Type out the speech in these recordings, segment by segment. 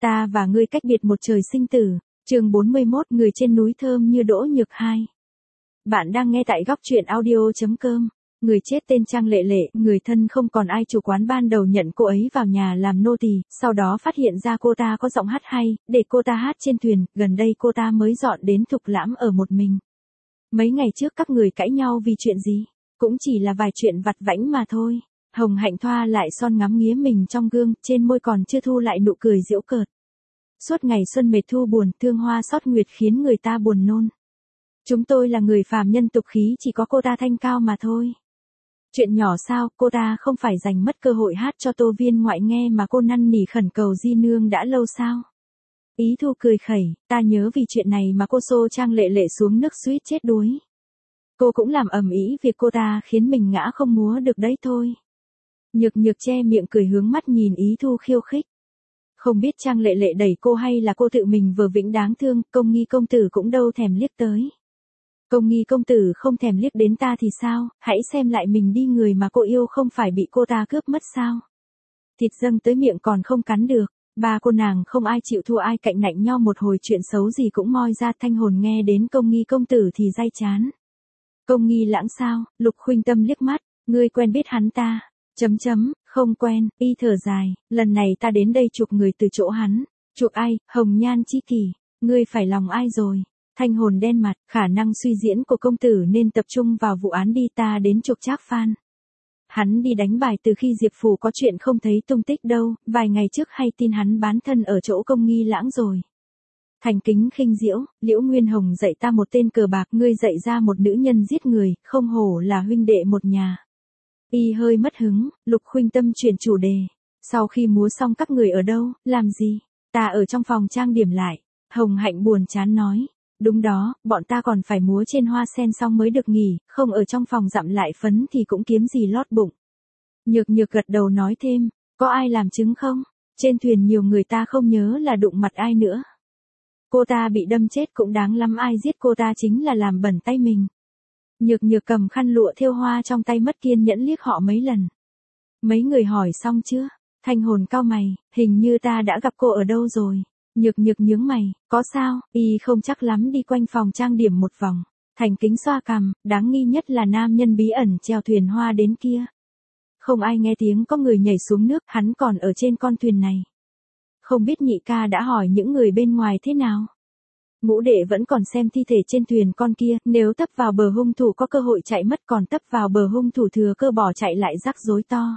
Ta và ngươi cách biệt một trời sinh tử. Chương 41, người trên núi thơm như Đỗ Nhược Hai. Bạn đang nghe tại góc truyện audio.com. Người chết tên Trang Lệ Lệ, người thân không còn ai. Chủ quán ban đầu nhận cô ấy vào nhà làm nô tỳ, sau đó phát hiện ra cô ta có giọng hát hay, để cô ta hát trên thuyền. Gần đây cô ta mới dọn đến Thục Lãm ở một mình. Mấy ngày trước các người cãi nhau vì chuyện gì? Cũng chỉ là vài chuyện vặt vãnh mà thôi. Hồng Hạnh thoa lại son ngắm nghía mình trong gương, trên môi còn chưa thu lại nụ cười giễu cợt. Suốt ngày xuân mệt thu buồn, thương hoa xót nguyệt khiến người ta buồn nôn. Chúng tôi là người phàm nhân tục khí, chỉ có cô ta thanh cao mà thôi. Chuyện nhỏ sao, cô ta không phải dành mất cơ hội hát cho Tô Viên Ngoại nghe mà cô năn nỉ khẩn cầu di nương đã lâu sao? Ý Thu cười khẩy, ta nhớ vì chuyện này mà cô xô Trang Lệ Lệ xuống nước suýt chết đuối. Cô cũng làm ầm ĩ việc cô ta khiến mình ngã không múa được đấy thôi. Nhược Nhược che miệng cười hướng mắt nhìn Ý Thu khiêu khích. Không biết Trang Lệ Lệ đẩy cô hay là cô tự mình vờ vĩnh đáng thương, Công Nghi công tử cũng đâu thèm liếc tới. Công Nghi công tử không thèm liếc đến ta thì sao, hãy xem lại mình đi, người mà cô yêu không phải bị cô ta cướp mất sao. Thịt dâng tới miệng còn không cắn được, ba cô nàng không ai chịu thua ai, cạnh nạnh nhau một hồi chuyện xấu gì cũng moi ra. Thanh Hồn nghe đến Công Nghi công tử thì day chán. Công Nghi Lãng sao? Lục Khuynh Tâm liếc mắt, ngươi quen biết hắn ta? Không quen. Y thở dài, lần này ta đến đây chuộc người từ chỗ hắn. Chuộc ai? Hồng Nhan chi kỷ. Ngươi phải lòng ai rồi? Thanh Hồn đen mặt, khả năng suy diễn của công tử nên tập trung vào vụ án đi, ta đến chuộc Trác Phan. Hắn đi đánh bài từ khi Diệp Phủ có chuyện không thấy tung tích đâu, vài ngày trước hay tin hắn bán thân ở chỗ Công Nghi Lãng rồi. Thành Kính khinh diễu, Liễu Nguyên Hồng dạy ta một tên cờ bạc, ngươi dạy ra một nữ nhân giết người, không hổ là huynh đệ một nhà. Y hơi mất hứng, Lục Khuynh Tâm chuyển chủ đề. Sau khi múa xong các người ở đâu, làm gì? Ta ở trong phòng trang điểm lại. Hồng Hạnh buồn chán nói. Đúng đó, bọn ta còn phải múa trên hoa sen xong mới được nghỉ, không ở trong phòng dặm lại phấn thì cũng kiếm gì lót bụng. Nhược Nhược gật đầu nói thêm, có ai làm chứng không? Trên thuyền nhiều người, ta không nhớ là đụng mặt ai nữa. Cô ta bị đâm chết cũng đáng lắm, ai giết cô ta chính là làm bẩn tay mình. Nhược Nhược cầm khăn lụa thêu hoa trong tay mất kiên nhẫn liếc họ mấy lần. Mấy người hỏi xong chưa? Thanh Hồn cau mày, hình như ta đã gặp cô ở đâu rồi. Nhược Nhược nhướng mày, có sao? Y không chắc lắm, đi quanh phòng trang điểm một vòng. Thành Kính xoa cằm, đáng nghi nhất là nam nhân bí ẩn chèo thuyền hoa đến kia. Không ai nghe tiếng có người nhảy xuống nước, hắn còn ở trên con thuyền này. Không biết nhị ca đã hỏi những người bên ngoài thế nào? Ngũ đệ vẫn còn xem thi thể trên thuyền con kia, nếu tấp vào bờ hung thủ có cơ hội chạy mất, còn tấp vào bờ hung thủ thừa cơ bỏ chạy lại rắc rối to.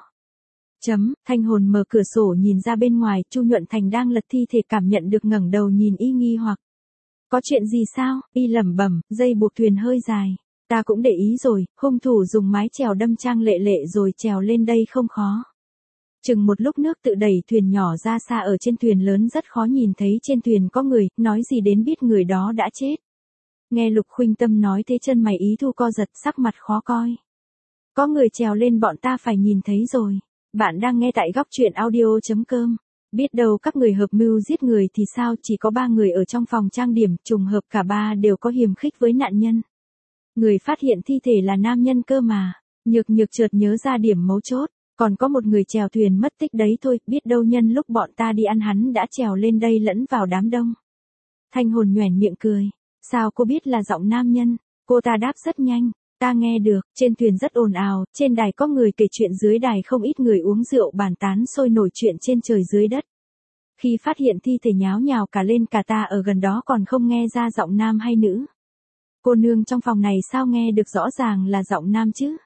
Thanh Hồn mở cửa sổ nhìn ra bên ngoài, Chu Nhuận Thành đang lật thi thể cảm nhận được, ngẩng đầu nhìn Y nghi hoặc. Có chuyện gì sao? Y lẩm bẩm, dây buộc thuyền hơi dài. Ta cũng để ý rồi, hung thủ dùng mái chèo đâm Trang Lệ Lệ rồi trèo lên đây không khó. Chừng một lúc nước tự đẩy thuyền nhỏ ra xa, ở trên thuyền lớn rất khó nhìn thấy trên thuyền có người, nói gì đến biết người đó đã chết. Nghe Lục Khuynh Tâm nói thế chân mày Ý Thu co giật, sắc mặt khó coi. Có người trèo lên, bọn ta phải nhìn thấy rồi. Bạn đang nghe tại góc truyện audio.com. Biết đâu các người hợp mưu giết người thì sao, chỉ có 3 người ở trong phòng trang điểm, trùng hợp cả 3 đều có hiềm khích với nạn nhân. Người phát hiện thi thể là nam nhân cơ mà. Nhược Nhược chợt nhớ ra điểm mấu chốt. Còn có một người chèo thuyền mất tích đấy thôi, biết đâu nhân lúc bọn ta đi ăn hắn đã trèo lên đây lẫn vào đám đông. Thanh Hồn nhoẻn miệng cười. Sao cô biết là giọng nam nhân? Cô ta đáp rất nhanh. Ta nghe được, trên thuyền rất ồn ào, trên đài có người kể chuyện, dưới đài không ít người uống rượu bàn tán sôi nổi chuyện trên trời dưới đất. Khi phát hiện thi thể nháo nhào cả lên, cả ta ở gần đó còn không nghe ra giọng nam hay nữ. Cô nương trong phòng này sao nghe được rõ ràng là giọng nam chứ?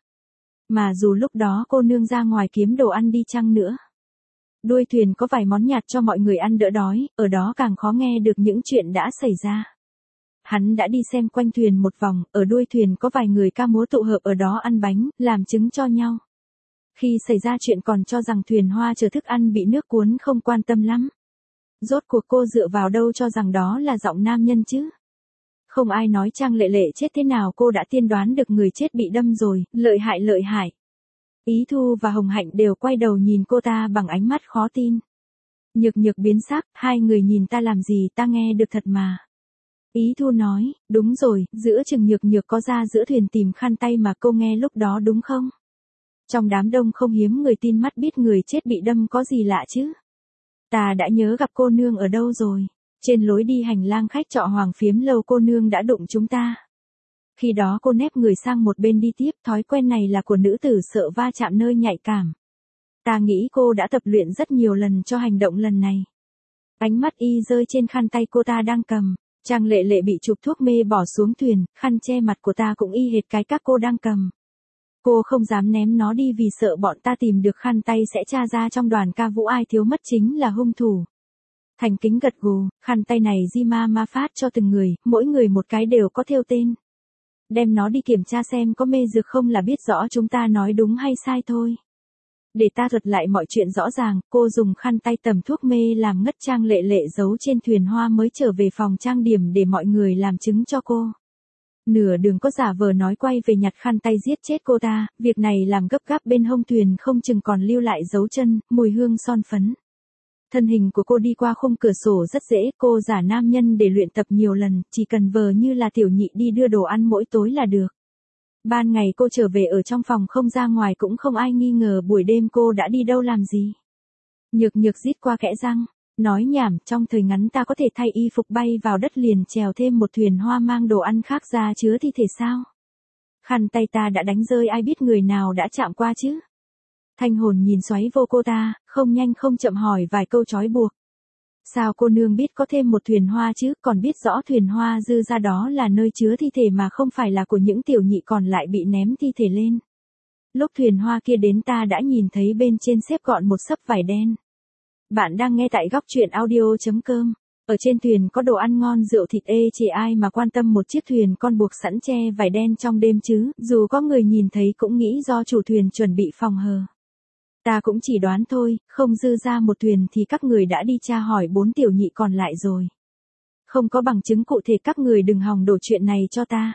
Mà dù lúc đó cô nương ra ngoài kiếm đồ ăn đi chăng nữa. Đuôi thuyền có vài món nhạt cho mọi người ăn đỡ đói, ở đó càng khó nghe được những chuyện đã xảy ra. Hắn đã đi xem quanh thuyền một vòng, ở đuôi thuyền có vài người ca múa tụ hợp ở đó ăn bánh, làm chứng cho nhau. Khi xảy ra chuyện còn cho rằng thuyền hoa chở thức ăn bị nước cuốn, không quan tâm lắm. Rốt cuộc cô dựa vào đâu cho rằng đó là giọng nam nhân chứ? Không ai nói Trang Lệ Lệ chết thế nào, cô đã tiên đoán được người chết bị đâm rồi, lợi hại lợi hại. Ý Thu và Hồng Hạnh đều quay đầu nhìn cô ta bằng ánh mắt khó tin. Nhược Nhược biến sắc, hai người nhìn ta làm gì, ta nghe được thật mà. Ý Thu nói, đúng rồi, giữa chừng Nhược Nhược có ra giữa thuyền tìm khăn tay mà, cô nghe lúc đó đúng không? Trong đám đông không hiếm người tin mắt biết người chết bị đâm, có gì lạ chứ? Ta đã nhớ gặp cô nương ở đâu rồi. Trên lối đi hành lang khách trọ Hoàng Phiếm Lâu cô nương đã đụng chúng ta. Khi đó cô nép người sang một bên đi tiếp, thói quen này là của nữ tử sợ va chạm nơi nhạy cảm. Ta nghĩ cô đã tập luyện rất nhiều lần cho hành động lần này. Ánh mắt y rơi trên khăn tay cô ta đang cầm. Trang Lệ Lệ bị chụp thuốc mê bỏ xuống thuyền, khăn che mặt của ta cũng y hệt cái các cô đang cầm. Cô không dám ném nó đi vì sợ bọn ta tìm được khăn tay sẽ tra ra trong đoàn ca vũ ai thiếu mất chính là hung thủ. Thành Kính gật gù, khăn tay này Di Ma phát cho từng người, mỗi người một cái đều có thêu tên. Đem nó đi kiểm tra xem có mê dược không là biết rõ chúng ta nói đúng hay sai thôi. Để ta thuật lại mọi chuyện rõ ràng, cô dùng khăn tay tầm thuốc mê làm ngất Trang Lệ Lệ giấu trên thuyền hoa mới trở về phòng trang điểm để mọi người làm chứng cho cô. Nửa đường có giả vờ nói quay về nhặt khăn tay giết chết cô ta, việc này làm gấp gáp bên hông thuyền không chừng còn lưu lại dấu chân, mùi hương son phấn. Thân hình của cô đi qua khung cửa sổ rất dễ, cô giả nam nhân để luyện tập nhiều lần, chỉ cần vờ như là tiểu nhị đi đưa đồ ăn mỗi tối là được. Ban ngày cô trở về ở trong phòng không ra ngoài cũng không ai nghi ngờ buổi đêm cô đã đi đâu làm gì. Nhược Nhược rít qua kẽ răng, nói nhảm, trong thời ngắn ta có thể thay y phục bay vào đất liền chèo thêm một thuyền hoa mang đồ ăn khác ra chứa thi thể sao? Khăn tay ta đã đánh rơi ai biết người nào đã chạm qua chứ? Thanh Hồn nhìn xoáy vô cô ta, không nhanh không chậm hỏi vài câu trói buộc. Sao cô nương biết có thêm một thuyền hoa chứ, còn biết rõ thuyền hoa dư ra đó là nơi chứa thi thể mà không phải là của những tiểu nhị còn lại bị ném thi thể lên. Lúc thuyền hoa kia đến ta đã nhìn thấy bên trên xếp gọn một xấp vải đen. Bạn đang nghe tại góc truyện audio.com. Ở trên thuyền có đồ ăn ngon rượu thịt chỉ ai mà quan tâm một chiếc thuyền con buộc sẵn che vải đen trong đêm chứ, dù có người nhìn thấy cũng nghĩ do chủ thuyền chuẩn bị phòng hờ. Ta cũng chỉ đoán thôi, không dư ra một thuyền thì các người đã đi tra hỏi 4 tiểu nhị còn lại rồi. Không có bằng chứng cụ thể các người đừng hòng đổ chuyện này cho ta.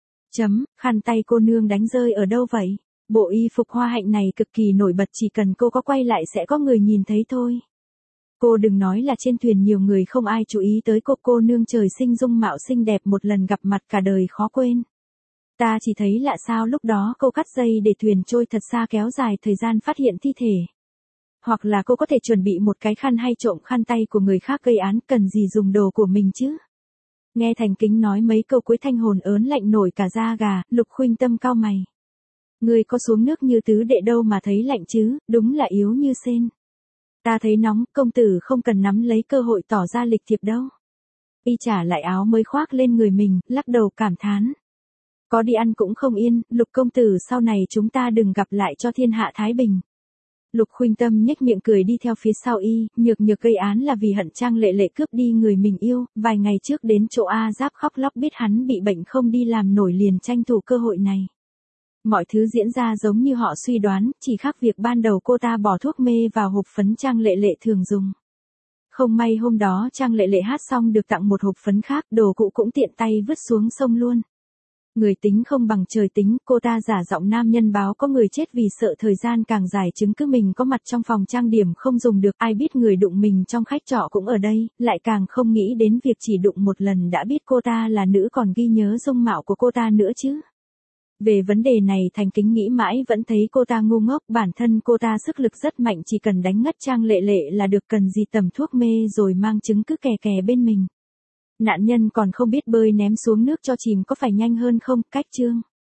Khăn tay cô nương đánh rơi ở đâu vậy? Bộ y phục hoa hạnh này cực kỳ nổi bật, chỉ cần cô có quay lại sẽ có người nhìn thấy thôi. Cô đừng nói là trên thuyền nhiều người không ai chú ý tới cô nương trời sinh dung mạo xinh đẹp một lần gặp mặt cả đời khó quên. Ta chỉ thấy lạ sao lúc đó cô cắt dây để thuyền trôi thật xa kéo dài thời gian phát hiện thi thể. Hoặc là cô có thể chuẩn bị một cái khăn hay trộm khăn tay của người khác gây án, cần gì dùng đồ của mình chứ? Nghe Thành Kính nói mấy câu cuối Thanh Hồn ớn lạnh nổi cả da gà, Lục Khuynh Tâm cau mày. Người có xuống nước như tứ đệ đâu mà thấy lạnh chứ, đúng là yếu như sên. Ta thấy nóng, công tử không cần nắm lấy cơ hội tỏ ra lịch thiệp đâu. Y trả lại áo mới khoác lên người mình, lắc đầu cảm thán. Có đi ăn cũng không yên, Lục công tử sau này chúng ta đừng gặp lại cho thiên hạ thái bình. Lục Khuynh Tâm nhếch miệng cười đi theo phía sau y, Nhược Nhược gây án là vì hận Trang Lệ Lệ cướp đi người mình yêu, vài ngày trước đến chỗ A Giáp khóc lóc biết hắn bị bệnh không đi làm nổi liền tranh thủ cơ hội này. Mọi thứ diễn ra giống như họ suy đoán, chỉ khác việc ban đầu cô ta bỏ thuốc mê vào hộp phấn Trang Lệ Lệ thường dùng. Không may hôm đó Trang Lệ Lệ hát xong được tặng một hộp phấn khác, đồ cụ cũng tiện tay vứt xuống sông luôn. Người tính không bằng trời tính, cô ta giả giọng nam nhân báo có người chết vì sợ thời gian càng dài chứng cứ mình có mặt trong phòng trang điểm không dùng được, ai biết người đụng mình trong khách trọ cũng ở đây, lại càng không nghĩ đến việc chỉ đụng một lần đã biết cô ta là nữ còn ghi nhớ dung mạo của cô ta nữa chứ. Về vấn đề này Thành Kính nghĩ mãi vẫn thấy cô ta ngu ngốc, bản thân cô ta sức lực rất mạnh, chỉ cần đánh ngất Trang Lệ Lệ là được, cần gì tầm thuốc mê rồi mang chứng cứ kè kè bên mình. Nạn nhân còn không biết bơi ném xuống nước cho chìm có phải nhanh hơn không? Cách chương